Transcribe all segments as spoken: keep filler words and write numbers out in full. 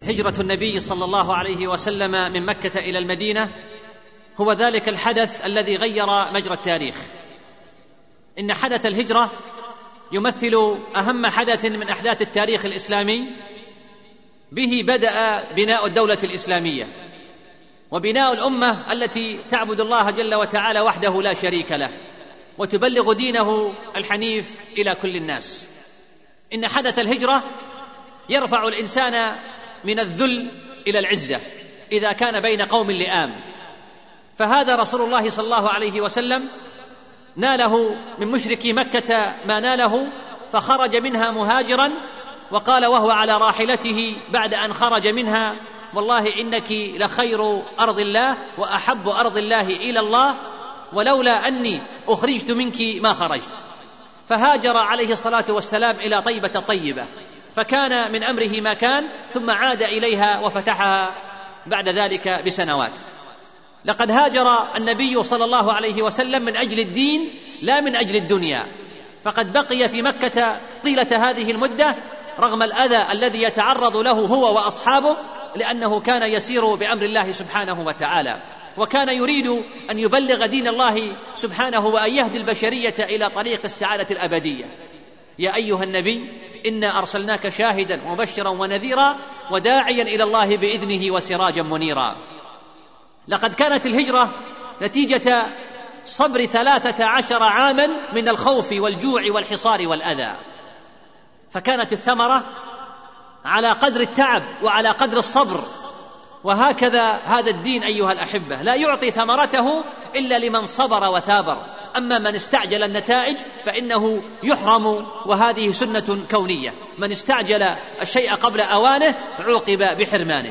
هجرة النبي صلى الله عليه وسلم من مكة إلى المدينة هو ذلك الحدث الذي غير مجرى التاريخ. إن حدث الهجرة يمثل أهم حدث من أحداث التاريخ الإسلامي، به بدأ بناء الدولة الإسلامية وبناء الأمة التي تعبد الله جل وتعالى وحده لا شريك له وتبلغ دينه الحنيف إلى كل الناس. إن حدث الهجرة يرفع الإنسان من الذل إلى العزة إذا كان بين قوم لئام، فهذا رسول الله صلى الله عليه وسلم ناله من مشركي مكة ما ناله، فخرج منها مهاجرا وقال وهو على راحلته بعد أن خرج منها: والله إنك لخير أرض الله وأحب أرض الله إلى الله، ولولا أني أخرجت منك ما خرجت. فهاجر عليه الصلاة والسلام إلى طيبة طيبة، فكان من أمره ما كان، ثم عاد إليها وفتحها بعد ذلك بسنوات. لقد هاجر النبي صلى الله عليه وسلم من أجل الدين لا من أجل الدنيا، فقد بقي في مكة طيلة هذه المدة رغم الأذى الذي يتعرض له هو وأصحابه، لأنه كان يسير بأمر الله سبحانه وتعالى، وكان يريد أن يبلغ دين الله سبحانه وأن يهدي البشرية إلى طريق السعادة الأبدية. يا أيها النبي إنا أرسلناك شاهدا ومبشرا ونذيرا وداعيا إلى الله بإذنه وسراجا منيرا. لقد كانت الهجرة نتيجة صبر ثلاثة عشر عاما من الخوف والجوع والحصار والأذى، فكانت الثمرة على قدر التعب وعلى قدر الصبر. وهكذا هذا الدين أيها الأحبة لا يعطي ثمرته إلا لمن صبر وثابر، أما من استعجل النتائج فإنه يحرم، وهذه سنة كونية، من استعجل الشيء قبل أوانه عوقب بحرمانه.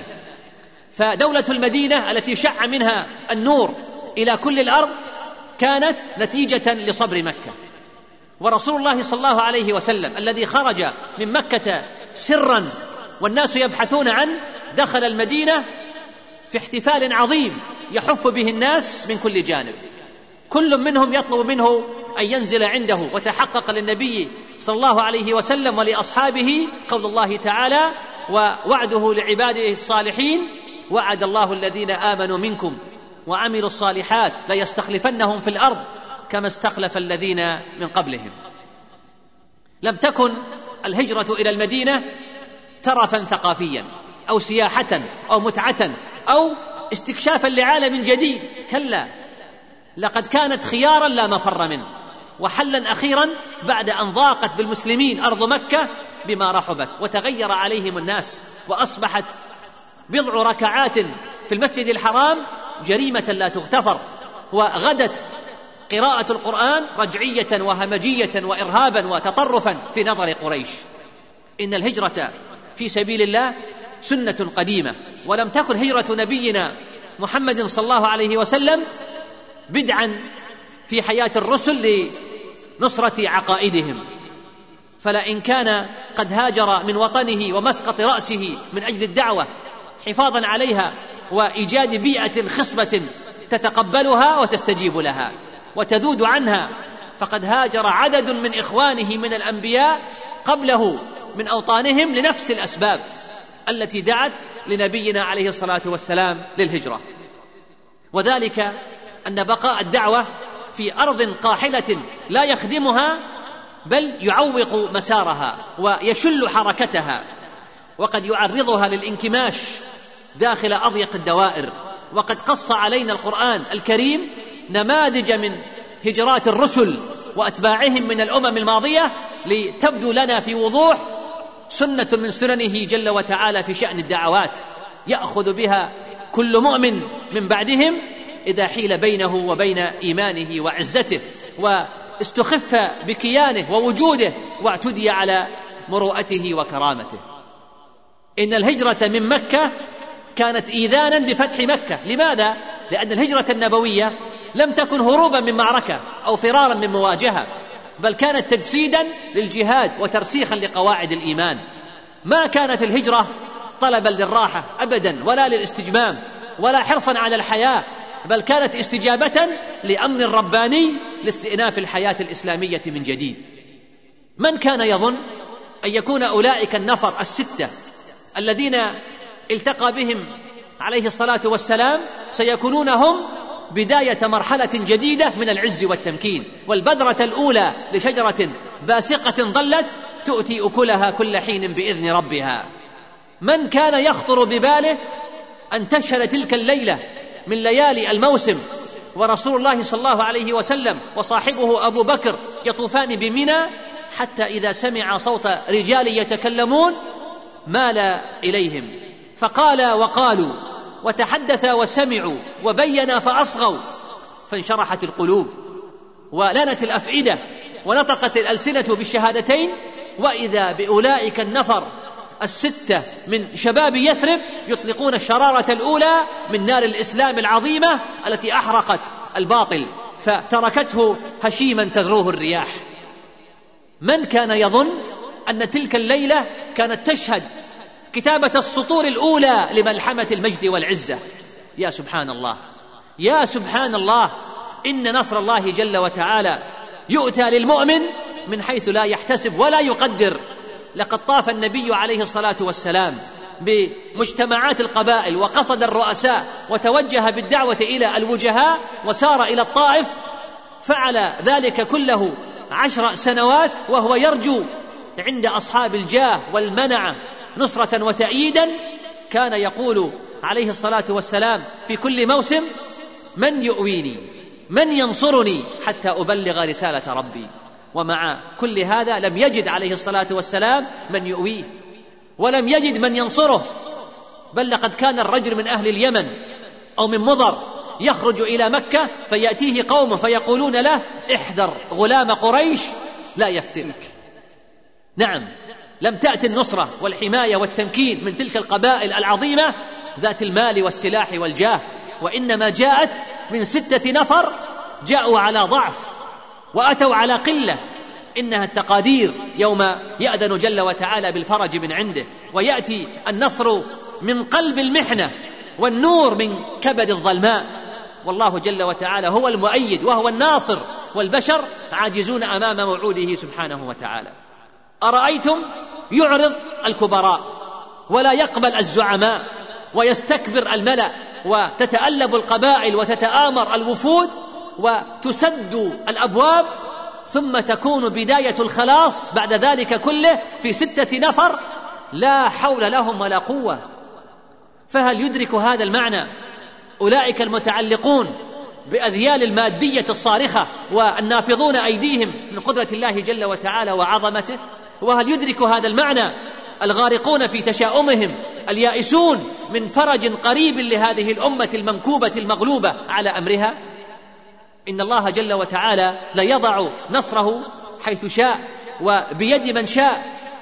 فدولة المدينة التي شع منها النور إلى كل الأرض كانت نتيجة لصبر مكة. ورسول الله صلى الله عليه وسلم الذي خرج من مكة سرا والناس يبحثون عنه دخل المدينة في احتفال عظيم يحف به الناس من كل جانب، كل منهم يطلب منه أن ينزل عنده. وتحقق للنبي صلى الله عليه وسلم ولأصحابه قول الله تعالى: ووعده لعباده الصالحين وعد الله الذين آمنوا منكم وعملوا الصالحات ليستخلفنهم في الأرض كما استخلف الذين من قبلهم. لم تكن الهجرة إلى المدينة ترفا ثقافيا أو سياحة أو متعة أو استكشافا لعالم جديد، كلا، لقد كانت خيارا لا مفر منه، وحلا أخيرا بعد أن ضاقت بالمسلمين أرض مكة بما رحبت وتغير عليهم الناس، وأصبحت بضع ركعات في المسجد الحرام جريمة لا تغتفر، وغدت قراءة القرآن رجعية وهمجية وإرهابا وتطرفا في نظر قريش. إن الهجرة في سبيل الله سنة قديمة، ولم تكن هجرة نبينا محمد صلى الله عليه وسلم بدعا في حياة الرسل لنصرة عقائدهم. فلئن كان قد هاجر من وطنه ومسقط رأسه من أجل الدعوة حفاظا عليها وإيجاد بيئة خصبة تتقبلها وتستجيب لها وتذود عنها، فقد هاجر عدد من إخوانه من الأنبياء قبله من أوطانهم لنفس الأسباب التي دعت لنبينا عليه الصلاة والسلام للهجرة. وذلك أن بقاء الدعوة في أرض قاحلة لا يخدمها بل يعوق مسارها ويشل حركتها، وقد يعرضها للانكماش داخل أضيق الدوائر. وقد قص علينا القرآن الكريم نماذج من هجرات الرسل وأتباعهم من الأمم الماضية لتبدو لنا في وضوح سنة من سننه جل وتعالى في شأن الدعوات يأخذ بها كل مؤمن من بعدهم إذا حيل بينه وبين إيمانه وعزته واستخف بكيانه ووجوده واعتدي على مروءته وكرامته. إن الهجرة من مكة كانت إيذانا بفتح مكة. لماذا؟ لأن الهجرة النبوية لم تكن هروبا من معركة أو فرارا من مواجهة، بل كانت تجسيدا للجهاد وترسيخا لقواعد الإيمان. ما كانت الهجرة طلبا للراحة أبدا ولا للاستجمام ولا حرصا على الحياة، بل كانت استجابة لأمر رباني لاستئناف الحياة الإسلامية من جديد. من كان يظن أن يكون أولئك النفر الستة الذين التقى بهم عليه الصلاة والسلام سيكونون هم بداية مرحلة جديدة من العز والتمكين، والبذرة الأولى لشجرة باسقة ظلت تؤتي أكلها كل حين بإذن ربها. من كان يخطر بباله أن تشهد تلك الليلة من ليالي الموسم ورسول الله صلى الله عليه وسلم وصاحبه أبو بكر يطوفان بمنى، حتى إذا سمع صوت رجال يتكلمون مال إليهم فقال وقالوا وتحدث وسمعوا وبين فأصغوا، فانشرحت القلوب ولانت الأفئدة ونطقت الألسنة بالشهادتين، وإذا بأولئك النفر الستة من شباب يثرب يطلقون الشرارة الأولى من نار الإسلام العظيمة التي أحرقت الباطل فتركته هشيما تذروه الرياح. من كان يظن أن تلك الليلة كانت تشهد كتابة السطور الأولى لملحمة المجد والعزة؟ يا سبحان الله، يا سبحان الله، إن نصر الله جل وتعالى يؤتى للمؤمن من حيث لا يحتسب ولا يقدر. لقد طاف النبي عليه الصلاة والسلام بمجتمعات القبائل وقصد الرؤساء وتوجه بالدعوة إلى الوجهاء وسار إلى الطائف، فعل ذلك كله عشر سنوات وهو يرجو عند أصحاب الجاه والمنعة نصرة وتأييدا. كان يقول عليه الصلاة والسلام في كل موسم: من يؤويني، من ينصرني حتى أبلغ رسالة ربي. ومع كل هذا لم يجد عليه الصلاة والسلام من يؤويه ولم يجد من ينصره، بل لقد كان الرجل من أهل اليمن أو من مضر يخرج إلى مكة فيأتيه قوم فيقولون له: احذر غلام قريش لا يفتنك. نعم، لم تأتي النصرة والحماية والتمكين من تلك القبائل العظيمة ذات المال والسلاح والجاه، وإنما جاءت من ستة نفر جاءوا على ضعف وأتوا على قلة. إنها التقادير يوم يأذن جل وتعالى بالفرج من عنده، ويأتي النصر من قلب المحنة والنور من كبد الظلماء، والله جل وتعالى هو المؤيد وهو الناصر، والبشر عاجزون أمام موعوده سبحانه وتعالى. أرأيتم يعرض الكبراء ولا يقبل الزعماء ويستكبر الملأ وتتألب القبائل وتتآمر الوفود وتسد الأبواب، ثم تكون بداية الخلاص بعد ذلك كله في ستة نفر لا حول لهم ولا قوة. فهل يدرك هذا المعنى أولئك المتعلقون بأذيال المادية الصارخة والنافضون أيديهم من قدرة الله جل وتعالى وعظمته؟ وهل يدرك هذا المعنى الغارقون في تشاؤمهم اليائسون من فرج قريب لهذه الأمة المنكوبة المغلوبة على أمرها؟ إن الله جل وتعالى لا يضع نصره حيث شاء وبيد من شاء،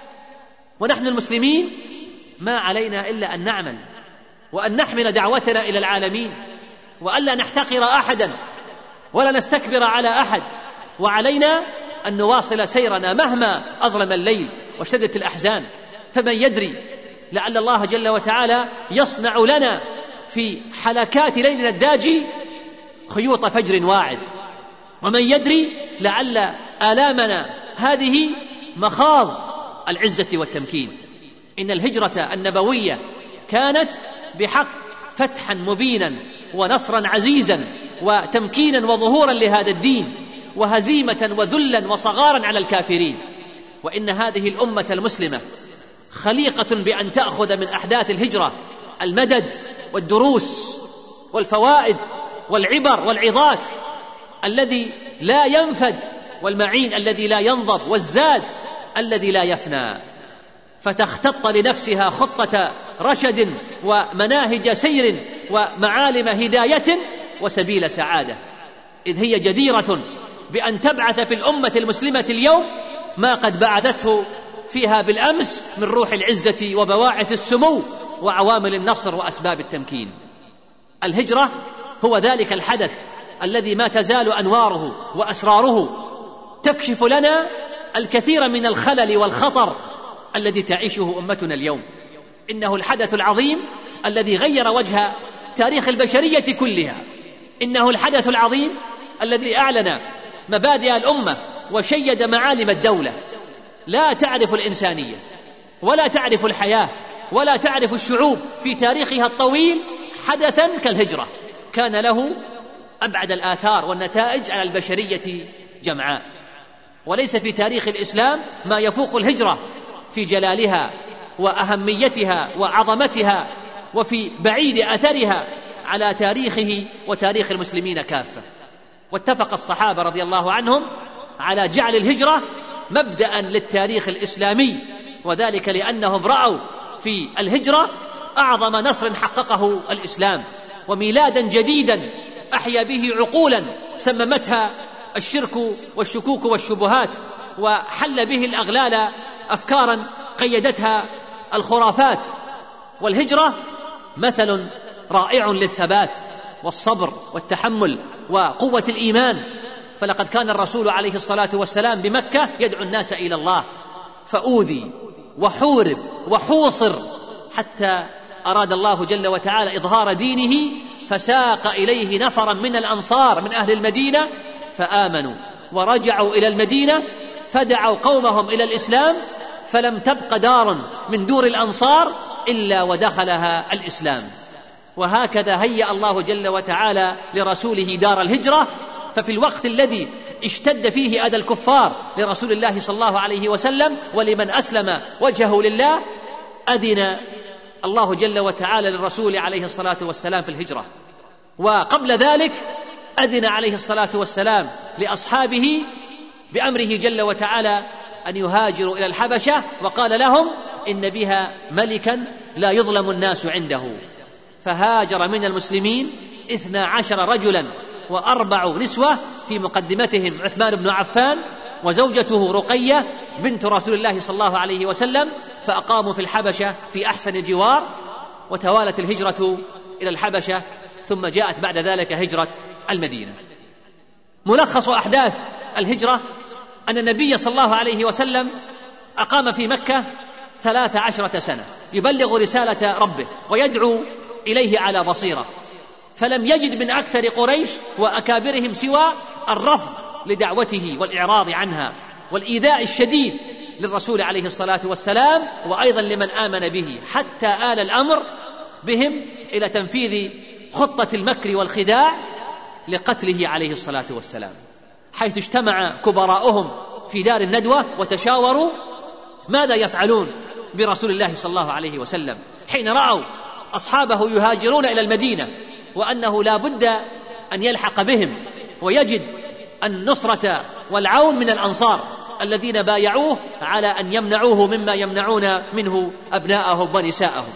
ونحن المسلمين ما علينا إلا أن نعمل وأن نحمل دعوتنا إلى العالمين، وألا نحتقر أحدا ولا نستكبر على أحد، وعلينا أن نواصل سيرنا مهما أظلم الليل واشتدت الأحزان. فمن يدري لعل الله جل وتعالى يصنع لنا في حلكات ليلنا الداجي خيوط فجر واعد، ومن يدري لعل آلامنا هذه مخاض العزة والتمكين. إن الهجرة النبوية كانت بحق فتحا مبينا ونصرا عزيزا وتمكينا وظهورا لهذا الدين، وهزيمة وذلا وصغارا على الكافرين. وإن هذه الأمة المسلمة خليقة بأن تأخذ من أحداث الهجرة المدد والدروس والفوائد والعبر والعظات الذي لا ينفد، والمعين الذي لا ينضب، والزاد الذي لا يفنى، فتختط لنفسها خطة رشد ومناهج سير ومعالم هداية وسبيل سعادة، إذ هي جديرة بأن تبعث في الأمة المسلمة اليوم ما قد بعثته فيها بالأمس من روح العزة وبواعث السمو وعوامل النصر وأسباب التمكين. الهجرة هو ذلك الحدث الذي ما تزال أنواره وأسراره تكشف لنا الكثير من الخلل والخطر الذي تعيشه أمتنا اليوم. إنه الحدث العظيم الذي غير وجه تاريخ البشرية كلها، إنه الحدث العظيم الذي أعلن مبادئ الأمة وشيد معالم الدولة. لا تعرف الإنسانية ولا تعرف الحياة ولا تعرف الشعوب في تاريخها الطويل حدثا كالهجرة كان له أبعد الآثار والنتائج على البشرية جمعاء. وليس في تاريخ الإسلام ما يفوق الهجرة في جلالها وأهميتها وعظمتها وفي بعيد أثرها على تاريخه وتاريخ المسلمين كافة. واتفق الصحابة رضي الله عنهم على جعل الهجرة مبدأ للتاريخ الإسلامي، وذلك لأنهم رأوا في الهجرة أعظم نصر حققه الإسلام وميلادا جديدا أحيا به عقولا سممتها الشرك والشكوك والشبهات، وحل به الأغلال أفكارا قيدتها الخرافات. والهجرة مثل رائع للثبات والصبر والتحمل وقوة الإيمان، فلقد كان الرسول عليه الصلاة والسلام بمكة يدعو الناس إلى الله، فأوذي وحورب وحوصر حتى أراد الله جل وتعالى إظهار دينه، فساق إليه نفرا من الأنصار من أهل المدينة فآمنوا ورجعوا إلى المدينة فدعوا قومهم إلى الإسلام، فلم تبق دار من دور الأنصار إلا ودخلها الإسلام. وهكذا هيأ الله جل وتعالى لرسوله دار الهجرة. ففي الوقت الذي اشتد فيه أذى الكفار لرسول الله صلى الله عليه وسلم ولمن أسلم وجهه لله، أذن الله جل وتعالى للرسول عليه الصلاة والسلام في الهجرة. وقبل ذلك أذن عليه الصلاة والسلام لأصحابه بأمره جل وتعالى أن يهاجروا إلى الحبشة، وقال لهم إن بها ملكا لا يظلم الناس عنده. فهاجر من المسلمين اثنا عشر رجلا وأربع نسوة، في مقدمتهم عثمان بن عفان وزوجته رقية بنت رسول الله صلى الله عليه وسلم، فأقاموا في الحبشة في أحسن جوار. وتوالت الهجرة إلى الحبشة، ثم جاءت بعد ذلك هجرة المدينة. ملخص أحداث الهجرة أن النبي صلى الله عليه وسلم أقام في مكة ثلاث عشرة سنة يبلغ رسالة ربه ويدعو إليه على بصيرة، فلم يجد من أكثر قريش وأكابرهم سوى الرفض لدعوته والإعراض عنها والإيذاء الشديد للرسول عليه الصلاة والسلام، وأيضا لمن آمن به، حتى آل الأمر بهم إلى تنفيذ خطة المكر والخداع لقتله عليه الصلاة والسلام، حيث اجتمع كبراؤهم في دار الندوة وتشاوروا ماذا يفعلون برسول الله صلى الله عليه وسلم حين رأوا أصحابه يهاجرون إلى المدينة، وأنه لا بد أن يلحق بهم ويجد النصرة والعون من الأنصار الذين بايعوه على أن يمنعوه مما يمنعون منه أبناءهم ونساءهم.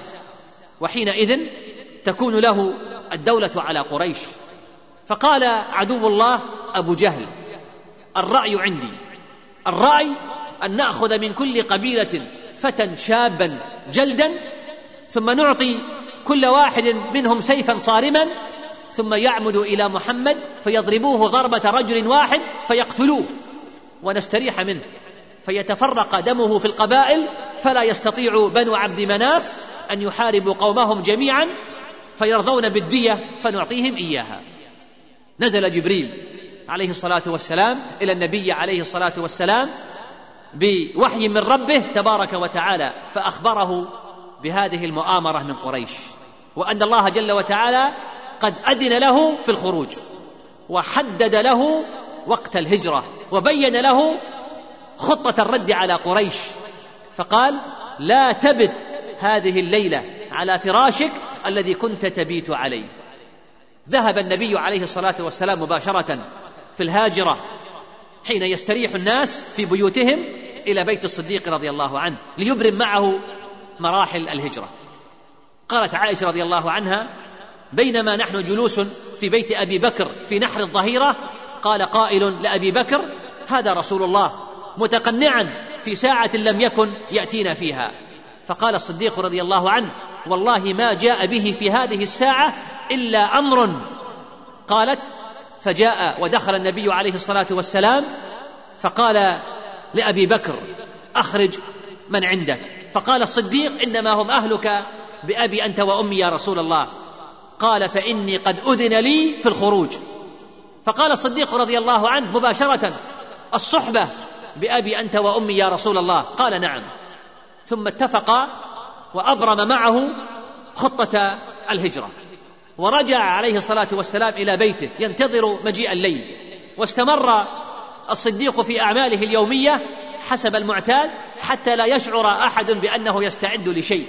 وحينئذ تكون له الدولة على قريش. فقال عدو الله أبو جهل: الرأي عندي، الرأي أن نأخذ من كل قبيلة فتى شابا جلدا، ثم نعطي كل واحد منهم سيفا صارما، ثم يعمد إلى محمد فيضربوه ضربة رجل واحد فيقتلوه، ونستريح منه، فيتفرق دمه في القبائل، فلا يستطيع بنو عبد مناف أن يحاربوا قومهم جميعا، فيرضون بالدية فنعطيهم إياها. نزل جبريل عليه الصلاة والسلام إلى النبي عليه الصلاة والسلام بوحي من ربه تبارك وتعالى، فأخبره بهذه المؤامرة من قريش، وأن الله جل وتعالى قد أذن له في الخروج، وحدد له وقت الهجرة، وبين له خطة الرد على قريش، فقال: لا تبت هذه الليلة على فراشك الذي كنت تبيت عليه. ذهب النبي عليه الصلاة والسلام مباشرة في الهاجرة حين يستريح الناس في بيوتهم إلى بيت الصديق رضي الله عنه ليبرم معه مراحل الهجرة. قالت عائشة رضي الله عنها: بينما نحن جلوس في بيت أبي بكر في نحر الظهيرة، قال قائل لأبي بكر: هذا رسول الله، متقنعا في ساعة لم يكن يأتينا فيها. فقال الصديق رضي الله عنه: والله ما جاء به في هذه الساعة إلا أمر. قالت: فجاء ودخل النبي عليه الصلاة والسلام فقال لأبي بكر: أخرج من عندك. فقال الصديق: إنما هم أهلك بأبي أنت وأمي يا رسول الله. قال: فإني قد أذن لي في الخروج. فقال الصديق رضي الله عنه مباشرة: الصحبة بأبي أنت وأمي يا رسول الله. قال: نعم. ثم اتفقا وأبرم معه خطة الهجرة، ورجع عليه الصلاة والسلام إلى بيته ينتظر مجيء الليل. واستمر الصديق في أعماله اليومية حسب المعتاد حتى لا يشعر أحد بأنه يستعد لشيء.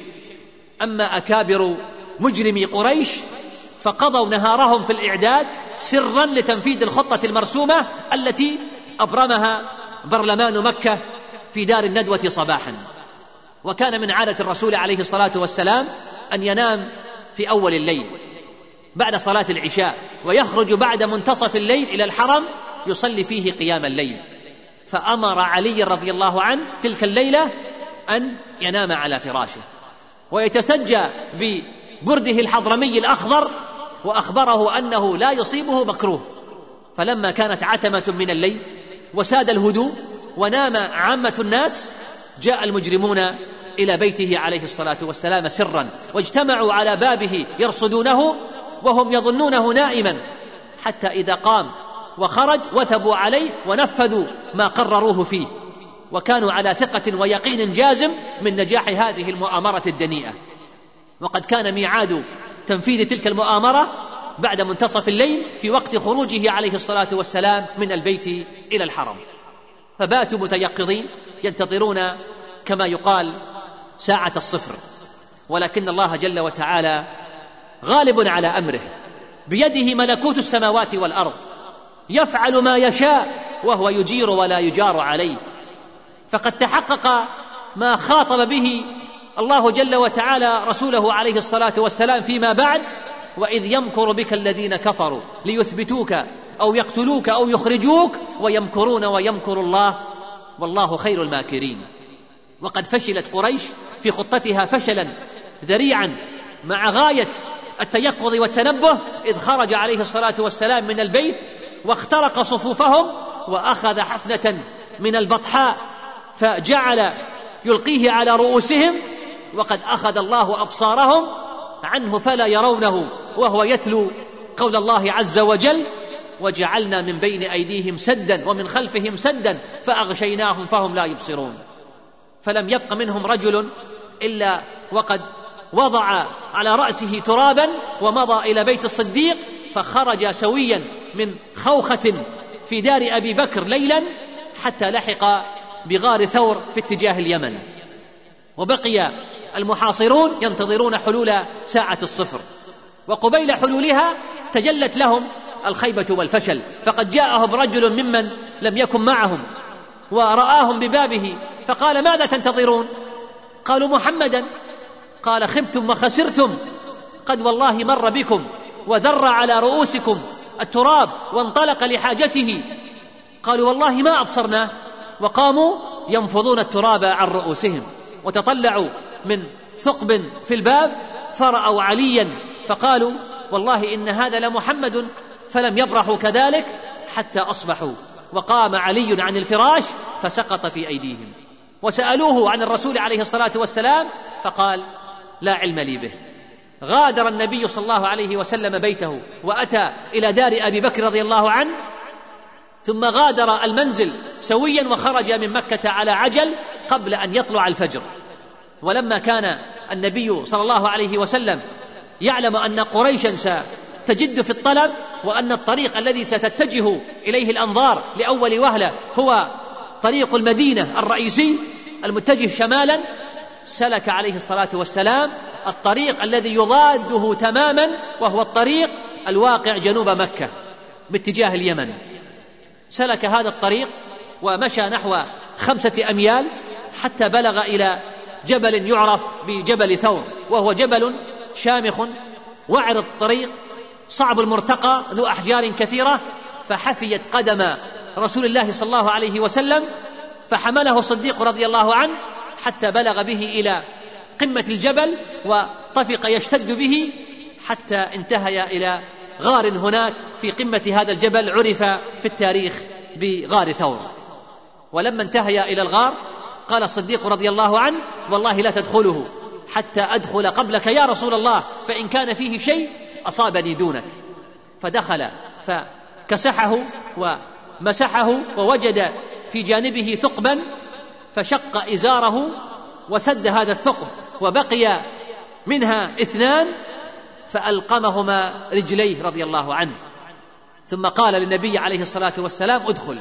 أما أكابر مجرمي قريش فقضوا نهارهم في الإعداد سرا لتنفيذ الخطة المرسومة التي أبرمها برلمان مكة في دار الندوة صباحا. وكان من عادة الرسول عليه الصلاة والسلام أن ينام في أول الليل بعد صلاة العشاء، ويخرج بعد منتصف الليل إلى الحرم يصلي فيه قيام الليل. فأمر علي رضي الله عنه تلك الليلة أن ينام على فراشه ويتسجى ببرده الحضرمي الأخضر، وأخبره أنه لا يصيبه مكروه. فلما كانت عتمة من الليل وساد الهدوء ونام عامة الناس، جاء المجرمون إلى بيته عليه الصلاة والسلام سرا، واجتمعوا على بابه يرصدونه وهم يظنونه نائما، حتى إذا قام وخرج وثبوا عليه ونفذوا ما قرروه فيه، وكانوا على ثقة ويقين جازم من نجاح هذه المؤامرة الدنيئة. وقد كان ميعاد تنفيذ تلك المؤامرة بعد منتصف الليل في وقت خروجه عليه الصلاة والسلام من البيت إلى الحرم. فباتوا متيقظين ينتظرون كما يقال ساعة الصفر، ولكن الله جل وتعالى غالب على أمره، بيده ملكوت السماوات والأرض، يفعل ما يشاء وهو يجير ولا يجار عليه. فقد تحقق ما خاطب به الله جل وتعالى رسوله عليه الصلاة والسلام فيما بعد: وإذ يمكر بك الذين كفروا ليثبتوك أو يقتلوك أو يخرجوك ويمكرون ويمكر الله والله خير الماكرين. وقد فشلت قريش في خطتها فشلا ذريعا مع غاية التيقظ والتنبه، إذ خرج عليه الصلاة والسلام من البيت واخترق صفوفهم وأخذ حفنة من البطحاء فجعل يلقيه على رؤوسهم، وقد أخذ الله أبصارهم عنه فلا يرونه، وهو يتلو قول الله عز وجل: وجعلنا من بين أيديهم سدا ومن خلفهم سدا فأغشيناهم فهم لا يبصرون. فلم يبق منهم رجل إلا وقد وضع على رأسه ترابا ومضى إلى بيت الصديق، فخرج سويا من خوخة في دار أبي بكر ليلا حتى لحق بغار ثور في اتجاه اليمن. وبقي المحاصرون ينتظرون حلول ساعة الصفر، وقبيل حلولها تجلت لهم الخيبة والفشل، فقد جاءهم رجل ممن لم يكن معهم ورآهم ببابه فقال: ماذا تنتظرون؟ قالوا: محمدا. قال: خبتم وخسرتم، قد والله مر بكم وذر على رؤوسكم التراب وانطلق لحاجته. قالوا: والله ما أبصرنا. وقاموا ينفضون التراب عن رؤوسهم، وتطلعوا من ثقب في الباب فرأوا عليا فقالوا: والله إن هذا لمحمد. فلم يبرحوا كذلك حتى أصبحوا، وقام علي عن الفراش فسقط في أيديهم، وسألوه عن الرسول عليه الصلاة والسلام فقال: لا علم لي به. غادر النبي صلى الله عليه وسلم بيته وأتى إلى دار أبي بكر رضي الله عنه، ثم غادر المنزل سويا وخرج من مكة على عجل قبل أن يطلع الفجر. ولما كان النبي صلى الله عليه وسلم يعلم أن قريشا ستجد في الطلب، وأن الطريق الذي ستتجه إليه الأنظار لأول وهلة هو طريق المدينة الرئيسي المتجه شمالا، سلك عليه الصلاة والسلام الطريق الذي يضاده تماما، وهو الطريق الواقع جنوب مكة باتجاه اليمن. سلك هذا الطريق ومشى نحو خمسة أميال حتى بلغ إلى جبل يعرف بجبل ثور، وهو جبل شامخ وعر الطريق صعب المرتقى ذو أحجار كثيرة. فحفيت قدم رسول الله صلى الله عليه وسلم، فحمله الصديق رضي الله عنه حتى بلغ به إلى قمة الجبل، وطفق يشتد به حتى انتهي إلى غار هناك في قمة هذا الجبل عرف في التاريخ بغار ثور. ولما انتهي إلى الغار قال الصديق رضي الله عنه: والله لا تدخله حتى أدخل قبلك يا رسول الله، فإن كان فيه شيء أصابني دونك. فدخل فكسحه ومسحه ووجد في جانبه ثقبا، فشق إزاره وسد هذا الثقب وبقي منها اثنان فألقمهما رجليه رضي الله عنه، ثم قال للنبي عليه الصلاة والسلام ادخل.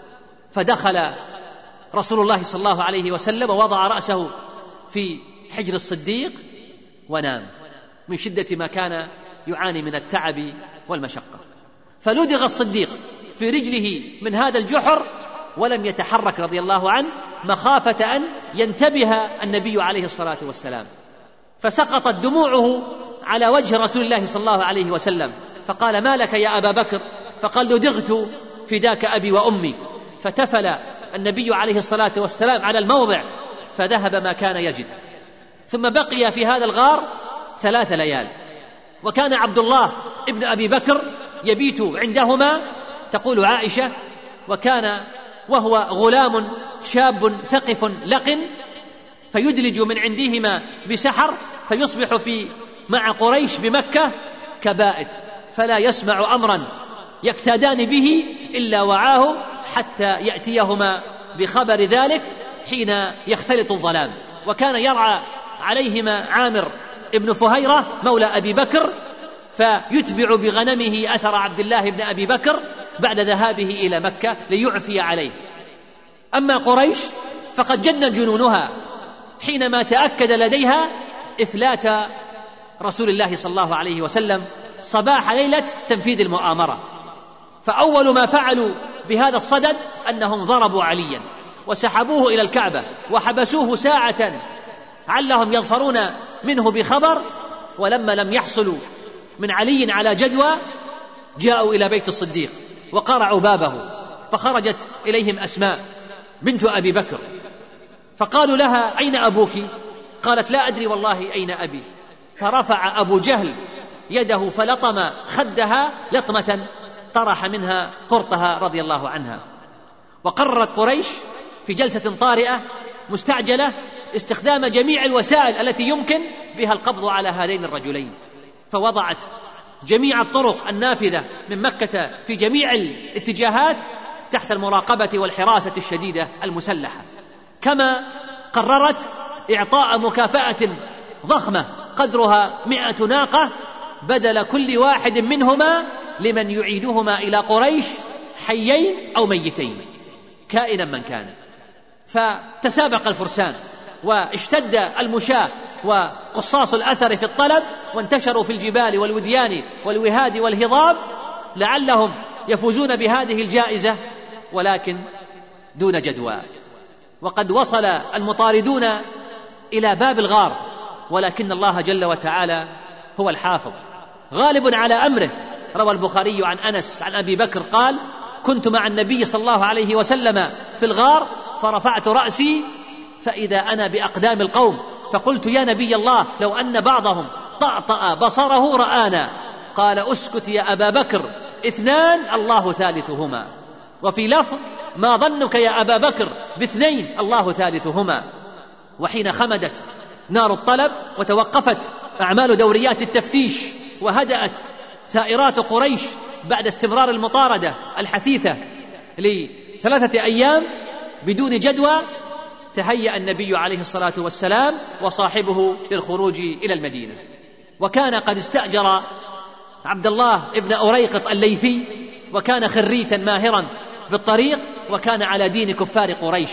فدخل رسول الله صلى الله عليه وسلم ووضع رأسه في حجر الصديق ونام من شدة ما كان يعاني من التعب والمشقة. فلدغ الصديق في رجله من هذا الجحر ولم يتحرك رضي الله عنه مخافة أن ينتبه النبي عليه الصلاة والسلام، فسقطت دموعه على وجه رسول الله صلى الله عليه وسلم، فقال ما لك يا أبا بكر؟ فقال لدغت فداك أبي وأمي. فتفل النبي عليه الصلاة والسلام على الموضع فذهب ما كان يجد، ثم بقي في هذا الغار ثلاث ليال. وكان عبد الله ابن أبي بكر يبيت عندهما، تقول عائشة، وكان وهو غلام شاب ثقف لقن، فيدلج من عندهما بسحر فيصبح في مع قريش بمكة كبائت، فلا يسمع أمرا يكتادان به إلا وعاه حتى يأتيهما بخبر ذلك حين يختلط الظلام. وكان يرعى عليهما عامر ابن فهيرة مولى أبي بكر، فيتبع بغنمه أثر عبد الله بن أبي بكر بعد ذهابه إلى مكة ليعفي عليه. أما قريش فقد جن جنونها حينما تأكد لديها إفلات رسول الله صلى الله عليه وسلم صباح ليلة تنفيذ المؤامرة. فأول ما فعلوا بهذا الصدد أنهم ضربوا عليا وسحبوه إلى الكعبة وحبسوه ساعة علهم يظفرون منه بخبر، ولما لم يحصلوا من علي على جدوى جاءوا إلى بيت الصديق وقرعوا بابه، فخرجت إليهم أسماء بنت أبي بكر فقالوا لها أين أبوك؟ قالت لا أدري والله أين أبي. فرفع أبو جهل يده فلطم خدها لطمة طرح منها قرطها رضي الله عنها. وقررت قريش في جلسة طارئة مستعجلة استخدام جميع الوسائل التي يمكن بها القبض على هذين الرجلين، فوضعت جميع الطرق النافذة من مكة في جميع الاتجاهات تحت المراقبة والحراسة الشديدة المسلحة، كما قررت إعطاء مكافأة ضخمة قدرها مئة ناقة بدل كل واحد منهما لمن يعيدهما إلى قريش حيين أو ميتين كائنا من كان. فتسابق الفرسان واشتد المشاة وقصاص الأثر في الطلب، وانتشروا في الجبال والوديان والوهاد والهضاب لعلهم يفوزون بهذه الجائزة، ولكن دون جدوى. وقد وصل المطاردون إلى باب الغار، ولكن الله جل وتعالى هو الحافظ غالب على أمره. روى البخاري عن أنس عن أبي بكر قال كنت مع النبي صلى الله عليه وسلم في الغار فرفعت رأسي فإذا أنا بأقدام القوم، فقلت يا نبي الله لو أن بعضهم طأطأ بصره رآنا. قال أسكت يا أبا بكر، اثنان الله ثالثهما. وفي لفظ ما ظنك يا أبا بكر باثنين الله ثالثهما. وحين خمدت نار الطلب وتوقفت أعمال دوريات التفتيش وهدأت ثائرات قريش بعد استمرار المطاردة الحثيثة لثلاثة أيام بدون جدوى، تهيأ النبي عليه الصلاة والسلام وصاحبه للخروج إلى المدينة. وكان قد استأجر عبد الله ابن أريقط الليثي، وكان خريتا ماهرا بالطريق، وكان على دين كفار قريش،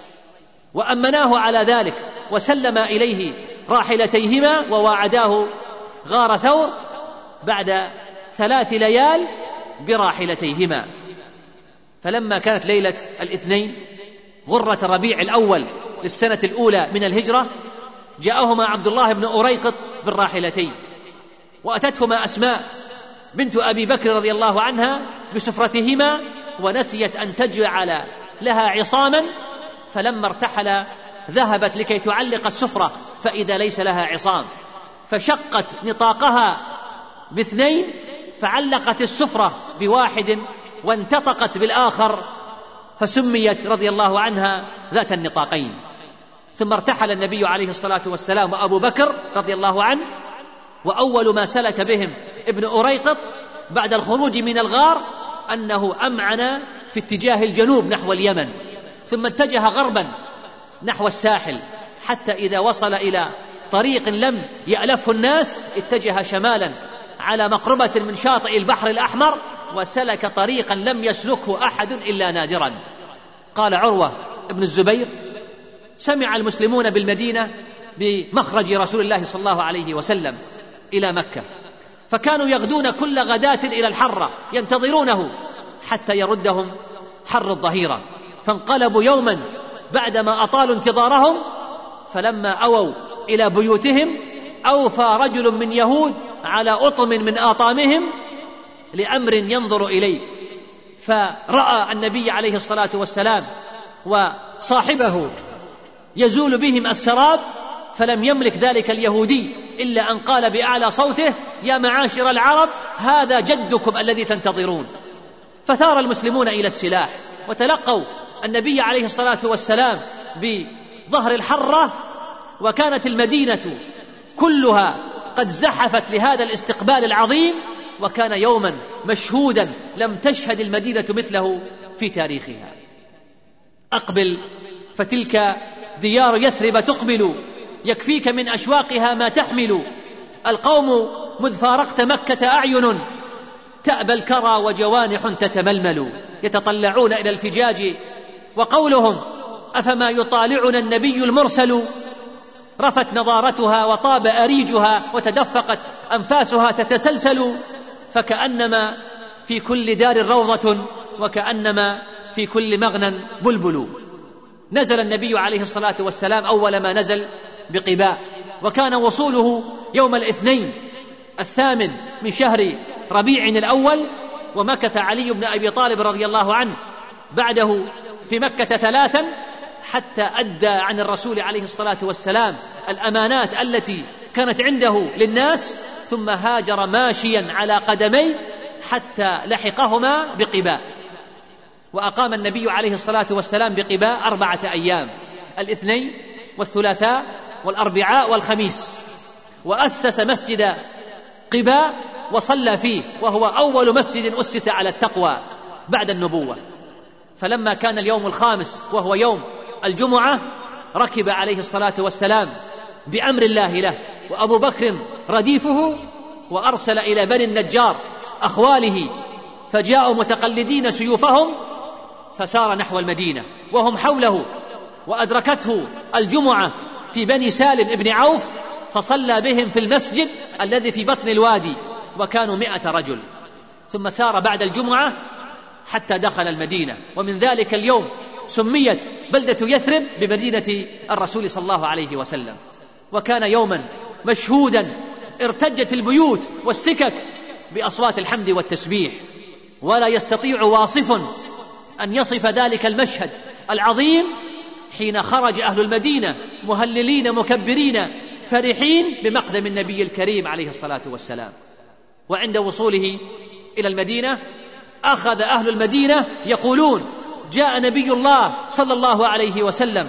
وأمناه على ذلك وسلم إليه راحلتيهما وواعداه غار ثور بعد ثلاث ليال براحلتيهما. فلما كانت ليلة الاثنين غرة ربيع الأول للسنة الأولى من الهجرة جاءهما عبد الله بن أريقط بالراحلتين، وأتتهما أسماء بنت أبي بكر رضي الله عنها بسفرتهما، ونسيت أن تجعل لها عصاما، فلما ارتحل ذهبت لكي تعلق السفرة فإذا ليس لها عصام، فشقت نطاقها باثنين فعلقت السفرة بواحد وانتطقت بالآخر، فسميت رضي الله عنها ذات النطاقين. ثم ارتحل النبي عليه الصلاة والسلام وأبو بكر رضي الله عنه، وأول ما سلك بهم ابن أريقط بعد الخروج من الغار أنه أمعن في اتجاه الجنوب نحو اليمن، ثم اتجه غربا نحو الساحل، حتى إذا وصل إلى طريق لم يألفه الناس اتجه شمالا على مقربة من شاطئ البحر الأحمر، وسلك طريقا لم يسلكه أحد إلا نادرا. قال عروة ابن الزبير: سمع المسلمون بالمدينة بمخرج رسول الله صلى الله عليه وسلم إلى مكة، فكانوا يغدون كل غداة إلى الحرة ينتظرونه حتى يردهم حر الظهيرة، فانقلبوا يوما بعدما أطالوا انتظارهم، فلما أووا إلى بيوتهم أوفى رجل من يهود على أطم من آطامهم لأمر ينظر إليه، فرأى النبي عليه الصلاة والسلام وصاحبه يزول بهم السراب، فلم يملك ذلك اليهودي إلا أن قال بأعلى صوته: يا معاشر العرب، هذا جدكم الذي تنتظرون. فثار المسلمون إلى السلاح وتلقوا النبي عليه الصلاة والسلام بظهر الحرة، وكانت المدينة كلها قد زحفت لهذا الاستقبال العظيم، وكان يوما مشهودا لم تشهد المدينة مثله في تاريخها. أقبل فتلك ديار يثرب تقبل، يكفيك من أشواقها ما تحمل. القوم مذ فارقت مكة أعين تأبى الكرى وجوانح تتململ، يتطلعون إلى الفجاج وقولهم: أفما يطالعنا النبي المرسل. رفت نضارتها وطاب أريجها وتدفقت أنفاسها تتسلسل، فكأنما في كل دار روضة وكأنما في كل مغنى بلبل. نزل النبي عليه الصلاة والسلام أول ما نزل بقباء، وكان وصوله يوم الاثنين الثامن من شهر ربيع الأول، ومكث علي بن أبي طالب رضي الله عنه بعده في مكة ثلاثا حتى أدى عن الرسول عليه الصلاة والسلام الأمانات التي كانت عنده للناس، ثم هاجر ماشيا على قدميه حتى لحقهما بقباء. وأقام النبي عليه الصلاة والسلام بقباء أربعة أيام، الاثنين والثلاثاء والأربعاء والخميس، وأسس مسجد قباء وصلى فيه، وهو أول مسجد أسس على التقوى بعد النبوة. فلما كان اليوم الخامس وهو يوم الجمعة، ركب عليه الصلاة والسلام بأمر الله له وأبو بكر رديفه، وأرسل إلى بني النجار أخواله، فجاءوا متقلدين سيوفهم، فسار نحو المدينة وهم حوله، وأدركته الجمعة في بني سالم ابن عوف، فصلى بهم في المسجد الذي في بطن الوادي، وكانوا مئة رجل. ثم سار بعد الجمعة حتى دخل المدينة، ومن ذلك اليوم سميت بلدة يثرب بمدينة الرسول صلى الله عليه وسلم. وكان يوما مشهودا ارتجت البيوت والسكك بأصوات الحمد والتسبيح، ولا يستطيع واصف أن يصف ذلك المشهد العظيم حين خرج أهل المدينة مهللين مكبرين فرحين بمقدم النبي الكريم عليه الصلاة والسلام. وعند وصوله إلى المدينة أخذ أهل المدينة يقولون: جاء نبي الله صلى الله عليه وسلم،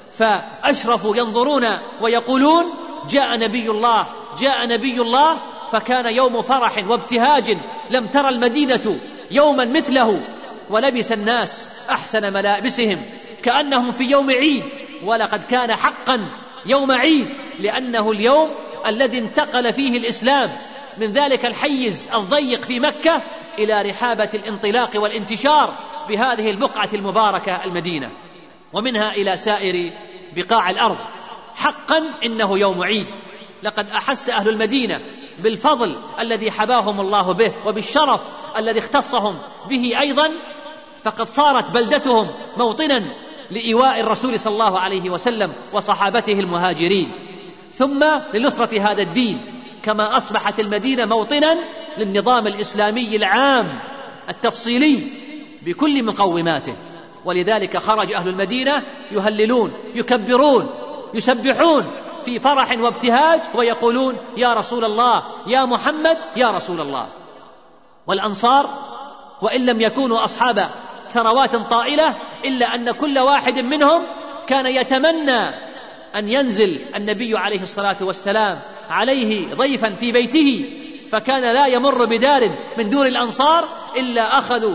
فأشرفوا ينظرون ويقولون: جاء نبي الله، جاء نبي الله. فكان يوم فرح وابتهاج لم ترى المدينة يوما مثله، ولبس الناس أحسن ملابسهم كأنهم في يوم عيد، ولقد كان حقا يوم عيد، لأنه اليوم الذي انتقل فيه الإسلام من ذلك الحيز الضيق في مكة إلى رحابة الانطلاق والانتشار بهذه البقعة المباركة المدينة، ومنها إلى سائر بقاع الأرض. حقا إنه يوم عيد. لقد أحس أهل المدينة بالفضل الذي حباهم الله به، وبالشرف الذي اختصهم به أيضا، فقد صارت بلدتهم موطنا لإيواء الرسول صلى الله عليه وسلم وصحابته المهاجرين، ثم لنصرة هذا الدين، كما أصبحت المدينة موطنا للنظام الإسلامي العام التفصيلي بكل مقوماته. ولذلك خرج أهل المدينة يهللون يكبرون يسبحون في فرح وابتهاج، ويقولون: يا رسول الله، يا محمد، يا رسول الله. والأنصار وإن لم يكونوا أصحاب ثروات طائلة، إلا أن كل واحد منهم كان يتمنى أن ينزل النبي عليه الصلاة والسلام عليه ضيفا في بيته، فكان لا يمر بدار من دور الأنصار إلا أخذوا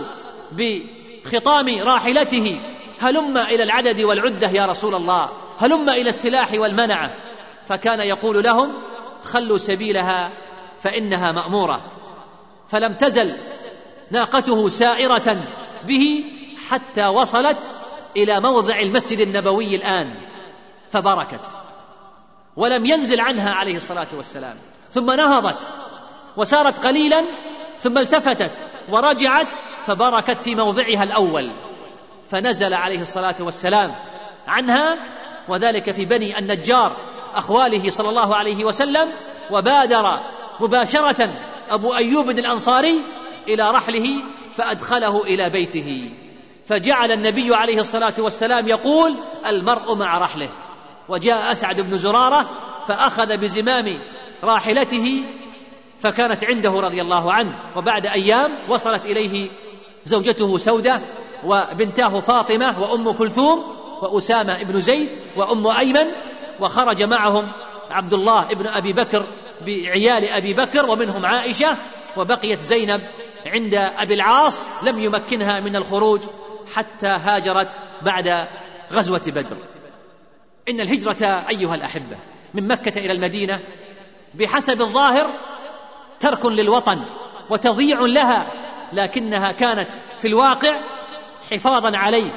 بخطام راحلته: هلم إلى العدد والعدة يا رسول الله، هلم إلى السلاح والمنعة. فكان يقول لهم: خلوا سبيلها فإنها مأمورة. فلم تزل ناقته سائرة به حتى وصلت إلى موضع المسجد النبوي الآن، فبركت ولم ينزل عنها عليه الصلاة والسلام، ثم نهضت وسارت قليلا ثم التفتت ورجعت فبركت في موضعها الأول، فنزل عليه الصلاة والسلام عنها، وذلك في بني النجار أخواله صلى الله عليه وسلم، وبادر مباشرة أبو أيوب الأنصاري إلى رحله فأدخله إلى بيته، فجعل النبي عليه الصلاة والسلام يقول: المرء مع رحله. وجاء أسعد بن زرارة فأخذ بزمام راحلته فكانت عنده رضي الله عنه، وبعد أيام وصلت إليه زوجته سودة وبنتاه فاطمة وأم كلثوم وأسامة بن زيد وأم أيمن، وخرج معهم عبد الله بن أبي بكر بعيال أبي بكر ومنهم عائشة، وبقيت زينب عند أبي العاص لم يمكنها من الخروج حتى هاجرت بعد غزوة بدر. إن الهجرة أيها الأحبة من مكة إلى المدينة بحسب الظاهر ترك للوطن وتضييع لها، لكنها كانت في الواقع حفاظا عليه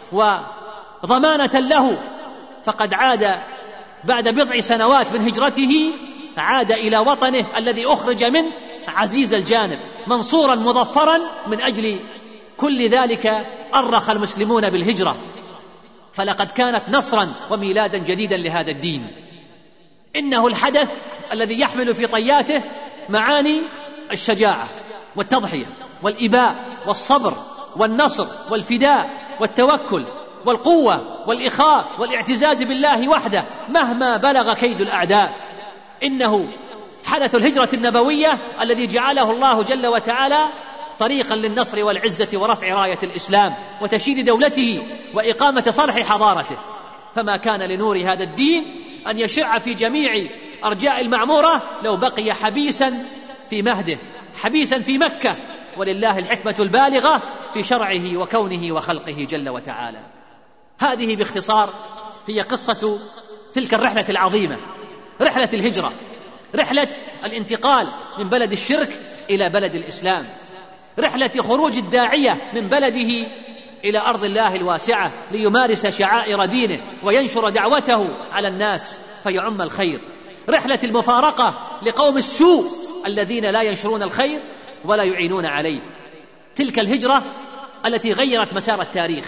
وضمانة له، فقد عاد بعد بضع سنوات من هجرته، عاد إلى وطنه الذي أخرج منه عزيز الجانب منصورا مظفرا. من أجل كل ذلك أرخ المسلمون بالهجرة، فلقد كانت نصرا وميلادا جديدا لهذا الدين. إنه الحدث الذي يحمل في طياته معاني الشجاعة والتضحية والإباء والصبر والنصر والفداء والتوكل والقوة والإخاء والاعتزاز بالله وحده مهما بلغ كيد الأعداء. إنه حدث الهجرة النبوية الذي جعله الله جل وتعالى طريقا للنصر والعزة ورفع راية الإسلام وتشييد دولته وإقامة صلح حضارته. فما كان لنور هذا الدين أن يشع في جميع أرجاء المعمورة لو بقي حبيسا في مهده، حبيسا في مكة، ولله الحكمة البالغة في شرعه وكونه وخلقه جل وتعالى. هذه باختصار هي قصة تلك الرحلة العظيمة، رحلة الهجرة، رحلة الانتقال من بلد الشرك إلى بلد الإسلام، رحلة خروج الداعية من بلده إلى أرض الله الواسعة ليمارس شعائر دينه وينشر دعوته على الناس فيعم الخير، رحلة المفارقة لقوم السوء الذين لا ينشرون الخير ولا يعينون عليه. تلك الهجرة التي غيرت مسار التاريخ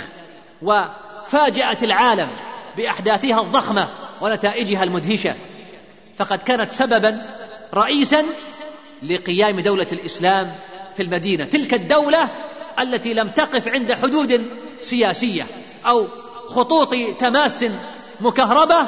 وفاجأت العالم بأحداثها الضخمة ونتائجها المدهشة، فقد كانت سببا رئيسا لقيام دولة الإسلام في المدينة، تلك الدولة التي لم تقف عند حدود سياسية أو خطوط تماس مكهربة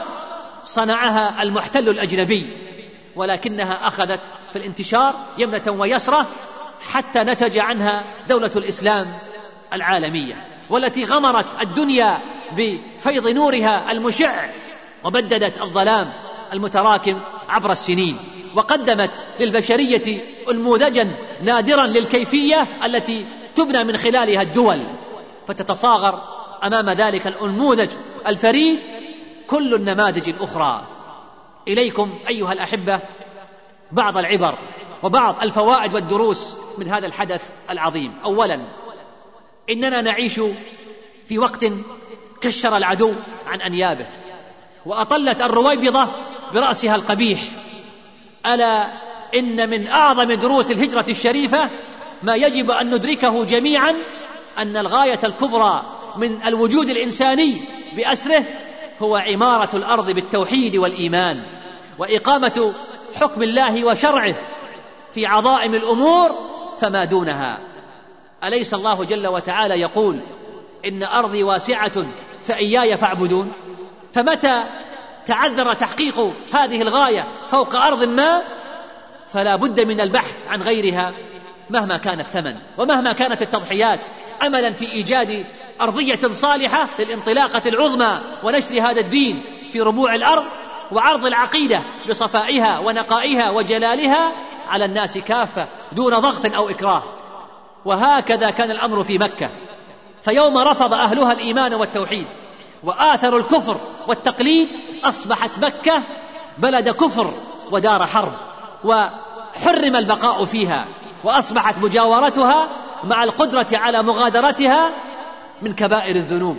صنعها المحتل الأجنبي، ولكنها أخذت في الانتشار يمنة ويسرة حتى نتج عنها دولة الإسلام العالمية، والتي غمرت الدنيا بفيض نورها المشع وبددت الظلام المتراكم عبر السنين، وقدمت للبشرية أنموذجا نادرا للكيفية التي تبنى من خلالها الدول، فتتصاغر أمام ذلك الأنموذج الفريد كل النماذج الأخرى. إليكم أيها الأحبة بعض العبر وبعض الفوائد والدروس من هذا الحدث العظيم. أولا، إننا نعيش في وقت كشر العدو عن أنيابه وأطلت الرويبضة برأسها القبيح. ألا إن من أعظم دروس الهجرة الشريفة ما يجب أن ندركه جميعا، أن الغاية الكبرى من الوجود الإنساني بأسره هو عمارة الأرض بالتوحيد والإيمان وإقامة حكم الله وشرعه في عظائم الأمور فما دونها. أليس الله جل وتعالى يقول: إن أرضي واسعة فإياي فاعبدون؟ فمتى تعذر تحقيق هذه الغاية فوق أرض ما فلا بد من البحث عن غيرها مهما كان الثمن ومهما كانت التضحيات، أملا في إيجاد أرضية صالحة للانطلاقة العظمى ونشر هذا الدين في ربوع الأرض وعرض العقيدة بصفائها ونقائها وجلالها على الناس كافة دون ضغط أو إكراه. وهكذا كان الأمر في مكة، فيوم رفض أهلها الإيمان والتوحيد وآثروا الكفر والتقليد أصبحت مكة بلد كفر ودار حرب، وحرم البقاء فيها، وأصبحت مجاورتها مع القدرة على مغادرتها من كبائر الذنوب.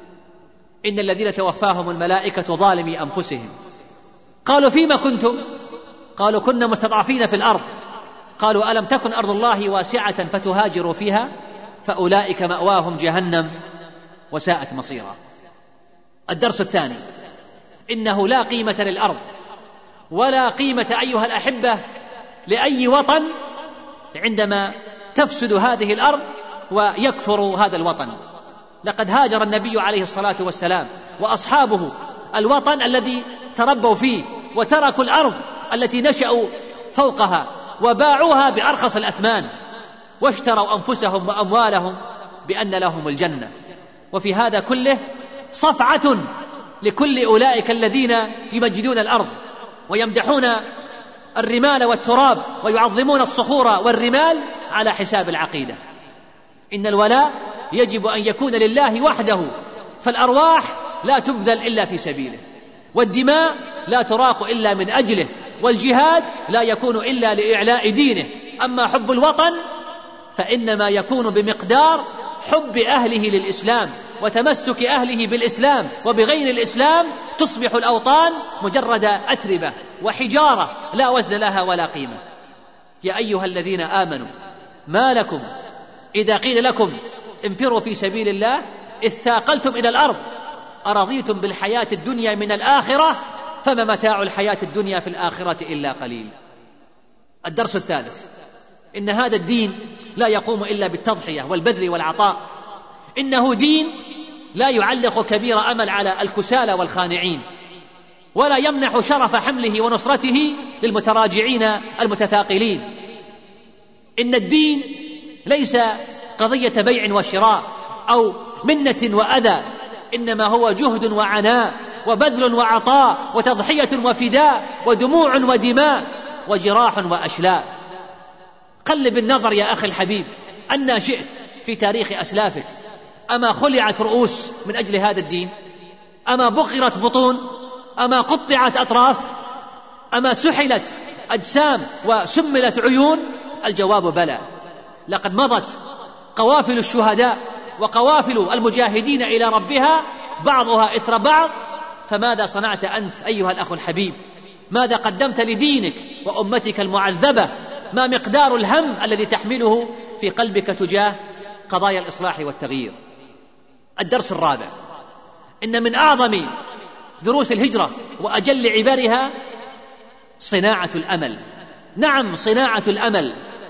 إن الذين توفاهم الملائكة ظالمي أنفسهم قالوا فيما كنتم؟ قالوا كنا مستضعفين في الأرض. قالوا ألم تكن أرض الله واسعة فتهاجروا فيها فأولئك مأواهم جهنم وساءت مصيرا. الدرس الثاني: إنه لا قيمة للأرض ولا قيمة أيها الأحبة لأي وطن عندما تفسد هذه الأرض ويكفر هذا الوطن. لقد هاجر النبي عليه الصلاة والسلام وأصحابه الوطن الذي تربوا فيه، وتركوا الأرض التي نشأوا فوقها وباعوها بأرخص الأثمان، واشتروا أنفسهم وأموالهم بأن لهم الجنة. وفي هذا كله صفعة لكل أولئك الذين يمجدون الأرض ويمدحون الرمال والتراب ويعظمون الصخور والرمال على حساب العقيدة. إن الولاء يجب أن يكون لله وحده، فالأرواح لا تبذل إلا في سبيله، والدماء لا تراق إلا من أجله، والجهاد لا يكون إلا لإعلاء دينه. أما حب الوطن فإنما يكون بمقدار حب أهله للإسلام وتمسك أهله بالإسلام، وبغير الإسلام تصبح الأوطان مجرد أتربة وحجارة لا وزن لها ولا قيمة. يا أيها الذين آمنوا ما لكم إذا قيل لكم انفروا في سبيل الله اثاقلتم إلى الأرض أرضيتم بالحياة الدنيا من الآخرة فما متاع الحياة الدنيا في الآخرة إلا قليل. الدرس الثالث: إن هذا الدين لا يقوم إلا بالتضحية والبذل والعطاء. إنه دين لا يعلق كبير أمل على الكسالى والخانعين، ولا يمنح شرف حمله ونصرته للمتراجعين المتثاقلين. إن الدين ليس قضية بيع وشراء أو منة وأذى، إنما هو جهد وعناء وبذل وعطاء وتضحية وفداء ودموع ودماء وجراح وأشلاء. قلب النظر يا أخي الحبيب أن شئت في تاريخ أسلافك، أما خلعت رؤوس من أجل هذا الدين؟ أما بخرت بطون؟ أما قطعت أطراف؟ أما سحلت أجسام وسملت عيون؟ الجواب بلى. لقد مضت قوافل الشهداء وقوافل المجاهدين إلى ربها بعضها إثر بعض، فماذا صنعت أنت أيها الأخ الحبيب؟ ماذا قدمت لدينك وأمتك المعذبة؟ ما مقدار الهم الذي تحمله في قلبك تجاه قضايا الإصلاح والتغيير؟ الدرس الرابع: إن من أعظم دروس الهجرة وأجل عبارها صناعة الأمل. نعم، صناعة الأمل.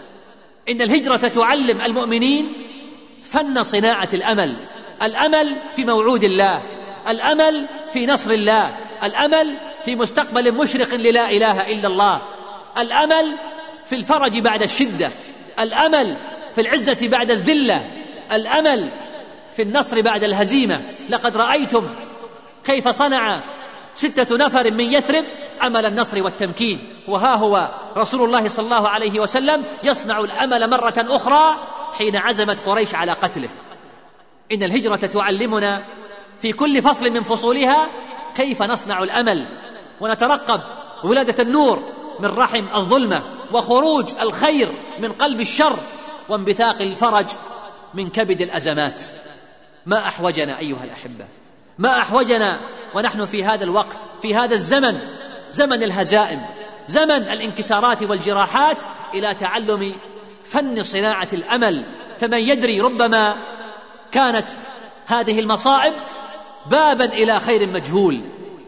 إن الهجرة تعلم المؤمنين فن صناعة الأمل. الأمل في موعود الله، الأمل في نصر الله، الأمل في مستقبل مشرق للا إله إلا الله، الأمل في الفرج بعد الشدة، الأمل في العزة بعد الذلة، الأمل في النصر بعد الهزيمة. لقد رأيتم كيف صنع ستة نفر من يثرب أمل النصر والتمكين، وها هو رسول الله صلى الله عليه وسلم يصنع الأمل مرة أخرى حين عزمت قريش على قتله. إن الهجرة تعلمنا في كل فصل من فصولها كيف نصنع الأمل ونترقب ولادة النور من رحم الظلمة، وخروج الخير من قلب الشر، وانبثاق الفرج من كبد الأزمات. ما أحوجنا أيها الأحبة، ما أحوجنا ونحن في هذا الوقت، في هذا الزمن، زمن الهزائم، زمن الانكسارات والجراحات، إلى تعلم فن صناعة الأمل. فمن يدري، ربما كانت هذه المصائب بابا إلى خير مجهول،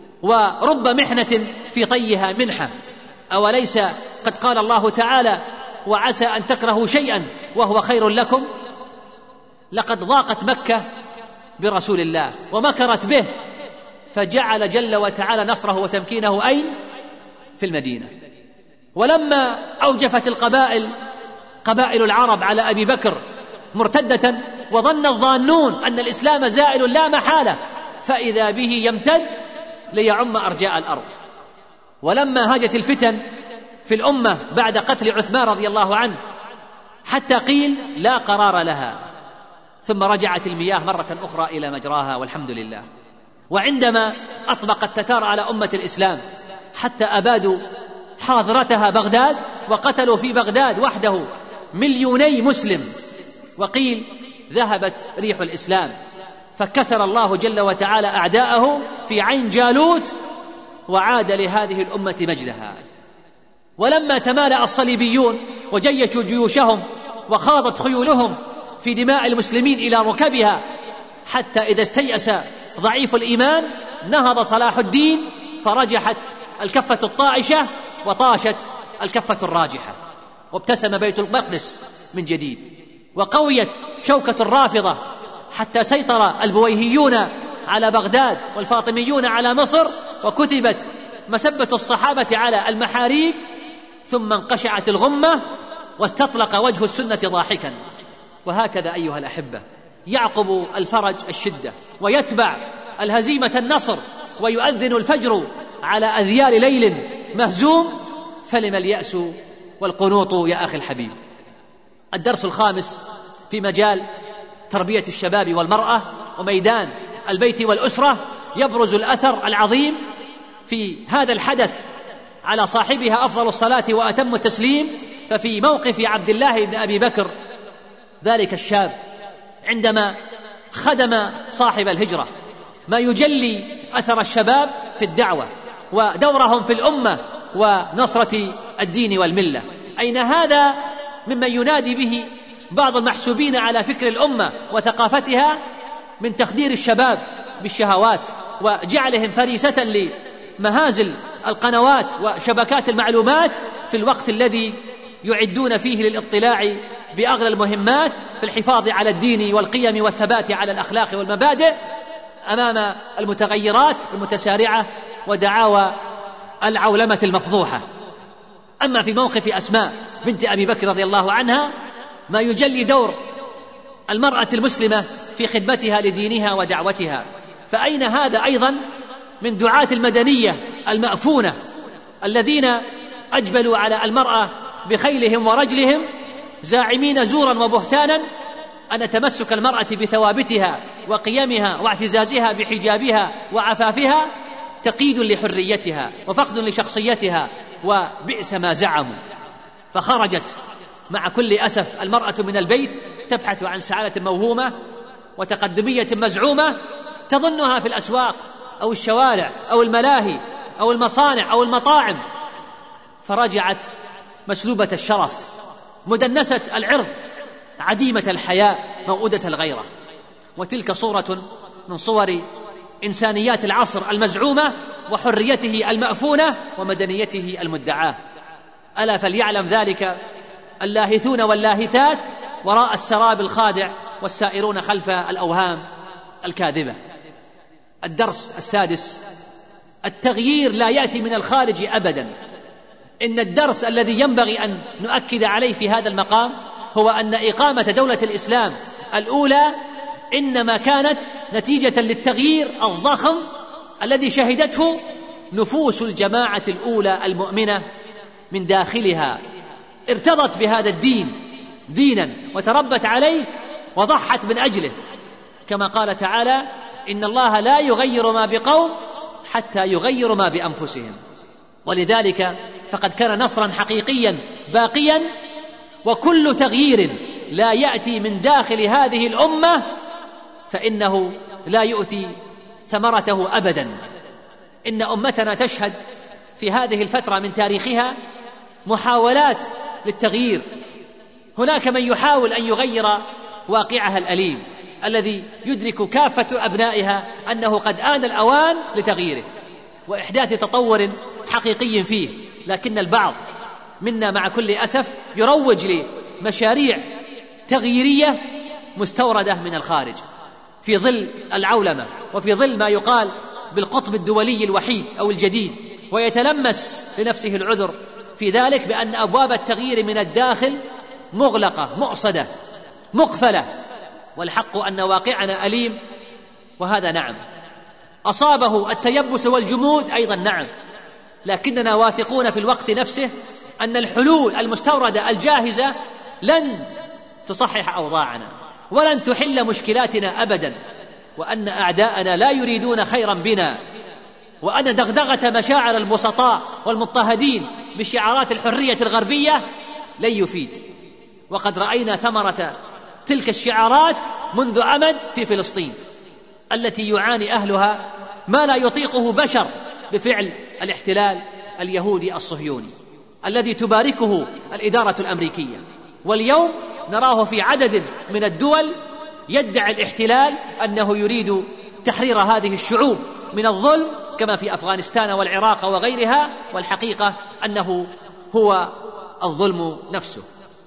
ورب محنة في طيها منحة. أوليس قد قال الله تعالى: وعسى أن تكرهوا شيئا وهو خير لكم؟ لقد ضاقت مكة برسول الله ومكرت به، فجعل جل وتعالى نصره وتمكينه أين؟ في المدينة. ولما أوجفت القبائل قبائل العرب على أبي بكر مرتدة، وظن الظانون أن الإسلام زائل لا محالة، فإذا به يمتد ليعم أرجاء الأرض. ولما هاجت الفتن في الأمة بعد قتل عثمان رضي الله عنه حتى قيل لا قرار لها، ثم رجعت المياه مرة أخرى إلى مجراها والحمد لله. وعندما أطبق التتار على أمة الإسلام حتى أبادوا حاضرتها بغداد وقتلوا في بغداد وحده مليوني مسلم، وقيل ذهبت ريح الإسلام، فكسر الله جل وتعالى أعداءه في عين جالوت وعاد لهذه الأمة مجدها. ولما تمالأ الصليبيون وجيشوا جيوشهم وخاضت خيولهم في دماء المسلمين إلى ركبها، حتى إذا استيأس ضعيف الإيمان نهض صلاح الدين فرجحت الكفة الطائشة وطاشت الكفة الراجحة، وابتسم بيت المقدس من جديد، وقويت شوكة الرافضة حتى سيطر البويهيون على بغداد والفاطميون على مصر، وكتبت مسبة الصحابة على المحاريب، ثم انقشعت الغمة واستطلق وجه السنة ضاحكا. وهكذا أيها الأحبة يعقب الفرج الشدة، ويتبع الهزيمة النصر، ويؤذن الفجر على أذيال ليل مهزوم، فلم اليأس والقنوط يا أخي الحبيب. الدرس الخامس في مجال تربية الشباب والمرأة وميدان البيت والأسرة، يبرز الأثر العظيم في هذا الحدث على صاحبها أفضل الصلاة وأتم التسليم. ففي موقف عبد الله بن أبي بكر ذلك الشاب عندما خدم صاحب الهجرة، ما يجلي أثر الشباب في الدعوة ودورهم في الأمة ونصرة الدين والملة. أين هذا ممن ينادي به بعض المحسوبين على فكر الأمة وثقافتها من تخدير الشباب بالشهوات وجعلهم فريسة لمهازل القنوات وشبكات المعلومات، في الوقت الذي يعدون فيه للاطلاع بأغلى المهمات في الحفاظ على الدين والقيم والثبات على الأخلاق والمبادئ أمام المتغيرات المتسارعة ودعاوى العولمة المفضوحة. أما في موقف أسماء بنت أبي بكر رضي الله عنها، ما يجلي دور المرأة المسلمة في خدمتها لدينها ودعوتها. فأين هذا أيضا من دعاة المدنية المأفونة الذين أجبلوا على المرأة بخيلهم ورجلهم، زاعمين زورا وبهتانا أن تمسك المرأة بثوابتها وقيمها واعتزازها بحجابها وعفافها تقييد لحريتها وفقد لشخصيتها، وبئس ما زعموا. فخرجت مع كل أسف المرأة من البيت تبحث عن سعادة موهومة وتقدمية مزعومة تظنها في الأسواق أو الشوارع أو الملاهي أو المصانع أو المطاعم، فرجعت مسلوبة الشرف مدنسة العرض عديمة الحياء موؤودة الغيرة. وتلك صورة من صور إنسانيات العصر المزعومة وحريته المأفونة ومدنيته المدعاة. ألا فليعلم ذلك اللاهثون واللاهثات وراء السراب الخادع والسائرون خلف الأوهام الكاذبة. الدرس السادس: التغيير لا يأتي من الخارج أبدا. إن الدرس الذي ينبغي أن نؤكد عليه في هذا المقام هو أن إقامة دولة الإسلام الأولى إنما كانت نتيجة للتغيير الضخم الذي شهدته نفوس الجماعة الأولى المؤمنة من داخلها، ارتضت بهذا الدين دينا وتربت عليه وضحت من أجله، كما قال تعالى: إن الله لا يغير ما بقوم حتى يغيروا ما بأنفسهم. ولذلك فقد كان نصرا حقيقيا باقيا. وكل تغيير لا يأتي من داخل هذه الأمة فإنه لا يؤتي ثمرته أبدا. إن أمتنا تشهد في هذه الفترة من تاريخها محاولات للتغيير. هناك من يحاول أن يغير واقعها الأليم الذي يدرك كافة أبنائها أنه قد آن الأوان لتغييره وإحداث تطور حقيقي فيه، لكن البعض منا مع كل أسف يروج لمشاريع تغييرية مستوردة من الخارج في ظل العولمة وفي ظل ما يقال بالقطب الدولي الوحيد أو الجديد، ويتلمس لنفسه العذر في ذلك بأن أبواب التغيير من الداخل مغلقة مؤصدة مقفلة. والحق أن واقعنا أليم، وهذا نعم أصابه التيبس والجمود أيضا نعم، لكننا واثقون في الوقت نفسه أن الحلول المستوردة الجاهزة لن تصحح أوضاعنا ولن تحل مشكلاتنا أبدا، وأن أعداءنا لا يريدون خيرا بنا وأن دغدغة مشاعر البسطاء والمضطهدين بشعارات الحرية الغربية لن يفيد. وقد رأينا ثمرة تلك الشعارات منذ أمد في فلسطين التي يعاني أهلها ما لا يطيقه بشر بفعل الاحتلال اليهودي الصهيوني الذي تباركه الإدارة الأمريكية. واليوم نراه في عدد من الدول يدعي الاحتلال أنه يريد تحرير هذه الشعوب من الظلم كما في أفغانستان والعراق وغيرها، والحقيقة أنه هو الظلم نفسه.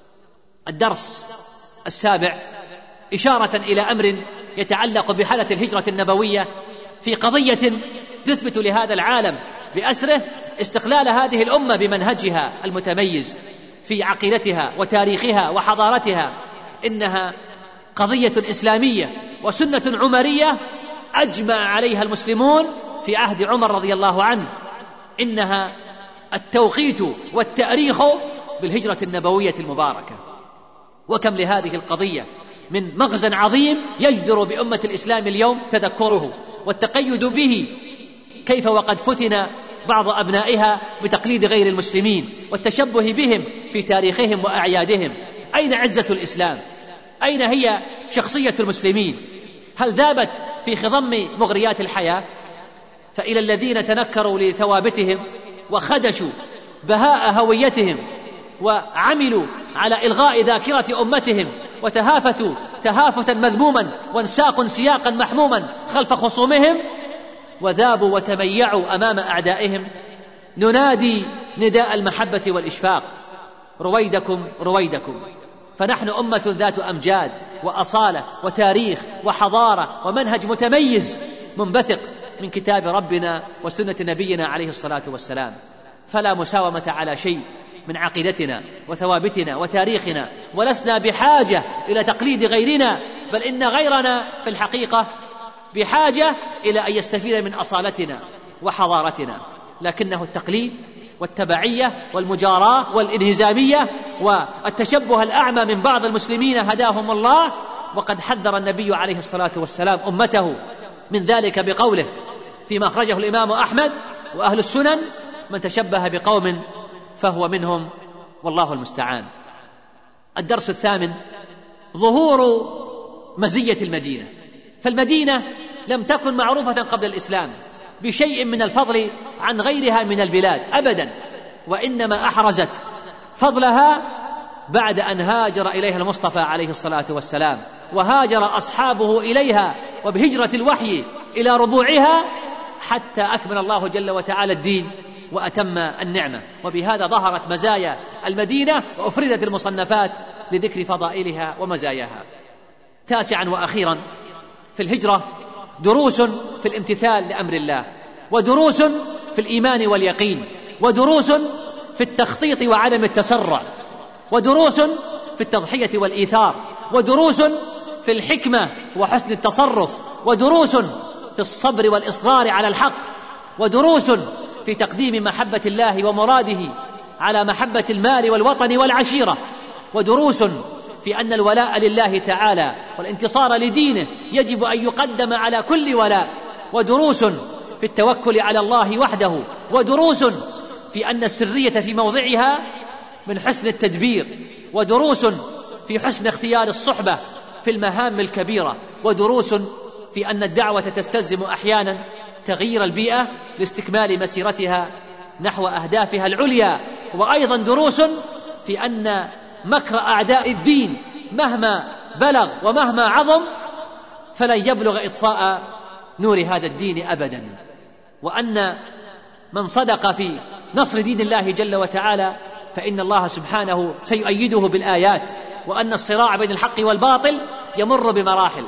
الدرس السابع إشارة إلى أمر يتعلق بحالة الهجرة النبوية في قضية تثبت لهذا العالم بأسره استقلال هذه الأمة بمنهجها المتميز في عقيدتها وتاريخها وحضارتها. إنها قضية إسلامية وسنة عمرية أجمع عليها المسلمون في عهد عمر رضي الله عنه. إنها التوقيت والتأريخ بالهجرة النبوية المباركة. وكم لهذه القضية من مغزى عظيم يجدر بأمة الإسلام اليوم تذكره والتقيد به، كيف وقد فتن بعض أبنائها بتقليد غير المسلمين والتشبه بهم في تاريخهم وأعيادهم. أين عزة الإسلام؟ أين هي شخصية المسلمين؟ هل ذابت في خضم مغريات الحياة؟ فإلى الذين تنكروا لثوابتهم وخدشوا بهاء هويتهم وعملوا على إلغاء ذاكرة أمتهم وتهافتوا تهافتا مذموما وانساقوا سياقا محموما خلف خصومهم وذابوا وتميعوا أمام أعدائهم، ننادي نداء المحبة والإشفاق: رويدكم رويدكم. فنحن أمة ذات أمجاد وأصالة وتاريخ وحضارة ومنهج متميز منبثق من كتاب ربنا وسنة نبينا عليه الصلاة والسلام، فلا مساومة على شيء من عقيدتنا وثوابتنا وتاريخنا، ولسنا بحاجة إلى تقليد غيرنا، بل إن غيرنا في الحقيقة بحاجة إلى أن يستفيد من أصالتنا وحضارتنا. لكنه التقليد والتبعية والمجاراة والانهزامية والتشبه الأعمى من بعض المسلمين هداهم الله. وقد حذر النبي عليه الصلاة والسلام أمته من ذلك بقوله فيما أخرجه الإمام أحمد وأهل السنن: من تشبه بقوم فهو منهم والله المستعان. الدرس الثامن: ظهور مزية المدينة. فالمدينة لم تكن معروفة قبل الإسلام بشيء من الفضل عن غيرها من البلاد أبدا، وإنما أحرزت فضلها بعد أن هاجر إليها المصطفى عليه الصلاة والسلام، وهاجر أصحابه إليها وبهجرة الوحي إلى ربوعها حتى أكمل الله جل وتعالى الدين وأتم النعمة. وبهذا ظهرت مزايا المدينة وأفردت المصنفات لذكر فضائلها ومزاياها. تاسعا وأخيرا: في الهجرة دروس في الامتثال لأمر الله، ودروس في الإيمان واليقين، ودروس في التخطيط وعدم التسرع، ودروس في التضحية والإيثار، ودروس في الحكمة وحسن التصرف، ودروس في الصبر والإصرار على الحق، ودروس في تقديم محبة الله ومراده على محبة المال والوطن والعشيرة، ودروس في أن الولاء لله تعالى والانتصار لدينه يجب أن يقدم على كل ولاء، ودروس في التوكل على الله وحده، ودروس في أن السرية في موضعها من حسن التدبير، ودروس في حسن اختيار الصحبة في المهام الكبيرة، ودروس في أن الدعوة تستلزم أحيانا تغيير البيئة لاستكمال مسيرتها نحو أهدافها العليا، وأيضا دروس في أن مكر أعداء الدين مهما بلغ ومهما عظم فلن يبلغ إطفاء نور هذا الدين أبدا، وأن من صدق في نصر دين الله جل وتعالى فإن الله سبحانه سيؤيده بالآيات، وأن الصراع بين الحق والباطل يمر بمراحل،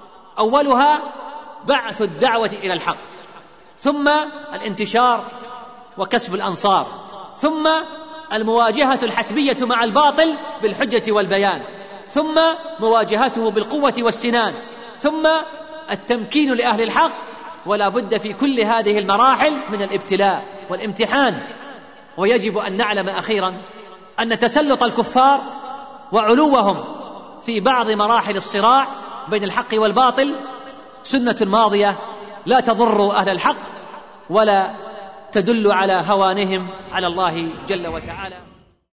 أولها بعث الدعوة إلى الحق، ثم الانتشار وكسب الأنصار، ثم المواجهة الحتمية مع الباطل بالحجة والبيان، ثم مواجهته بالقوة والسنان، ثم التمكين لأهل الحق. ولا بد في كل هذه المراحل من الابتلاء والامتحان. ويجب أن نعلم أخيرا أن تسلط الكفار وعلوهم في بعض مراحل الصراع بين الحق والباطل سنة ماضية لا تضر أهل الحق ولا تدل على هوانهم على الله جل وتعالى.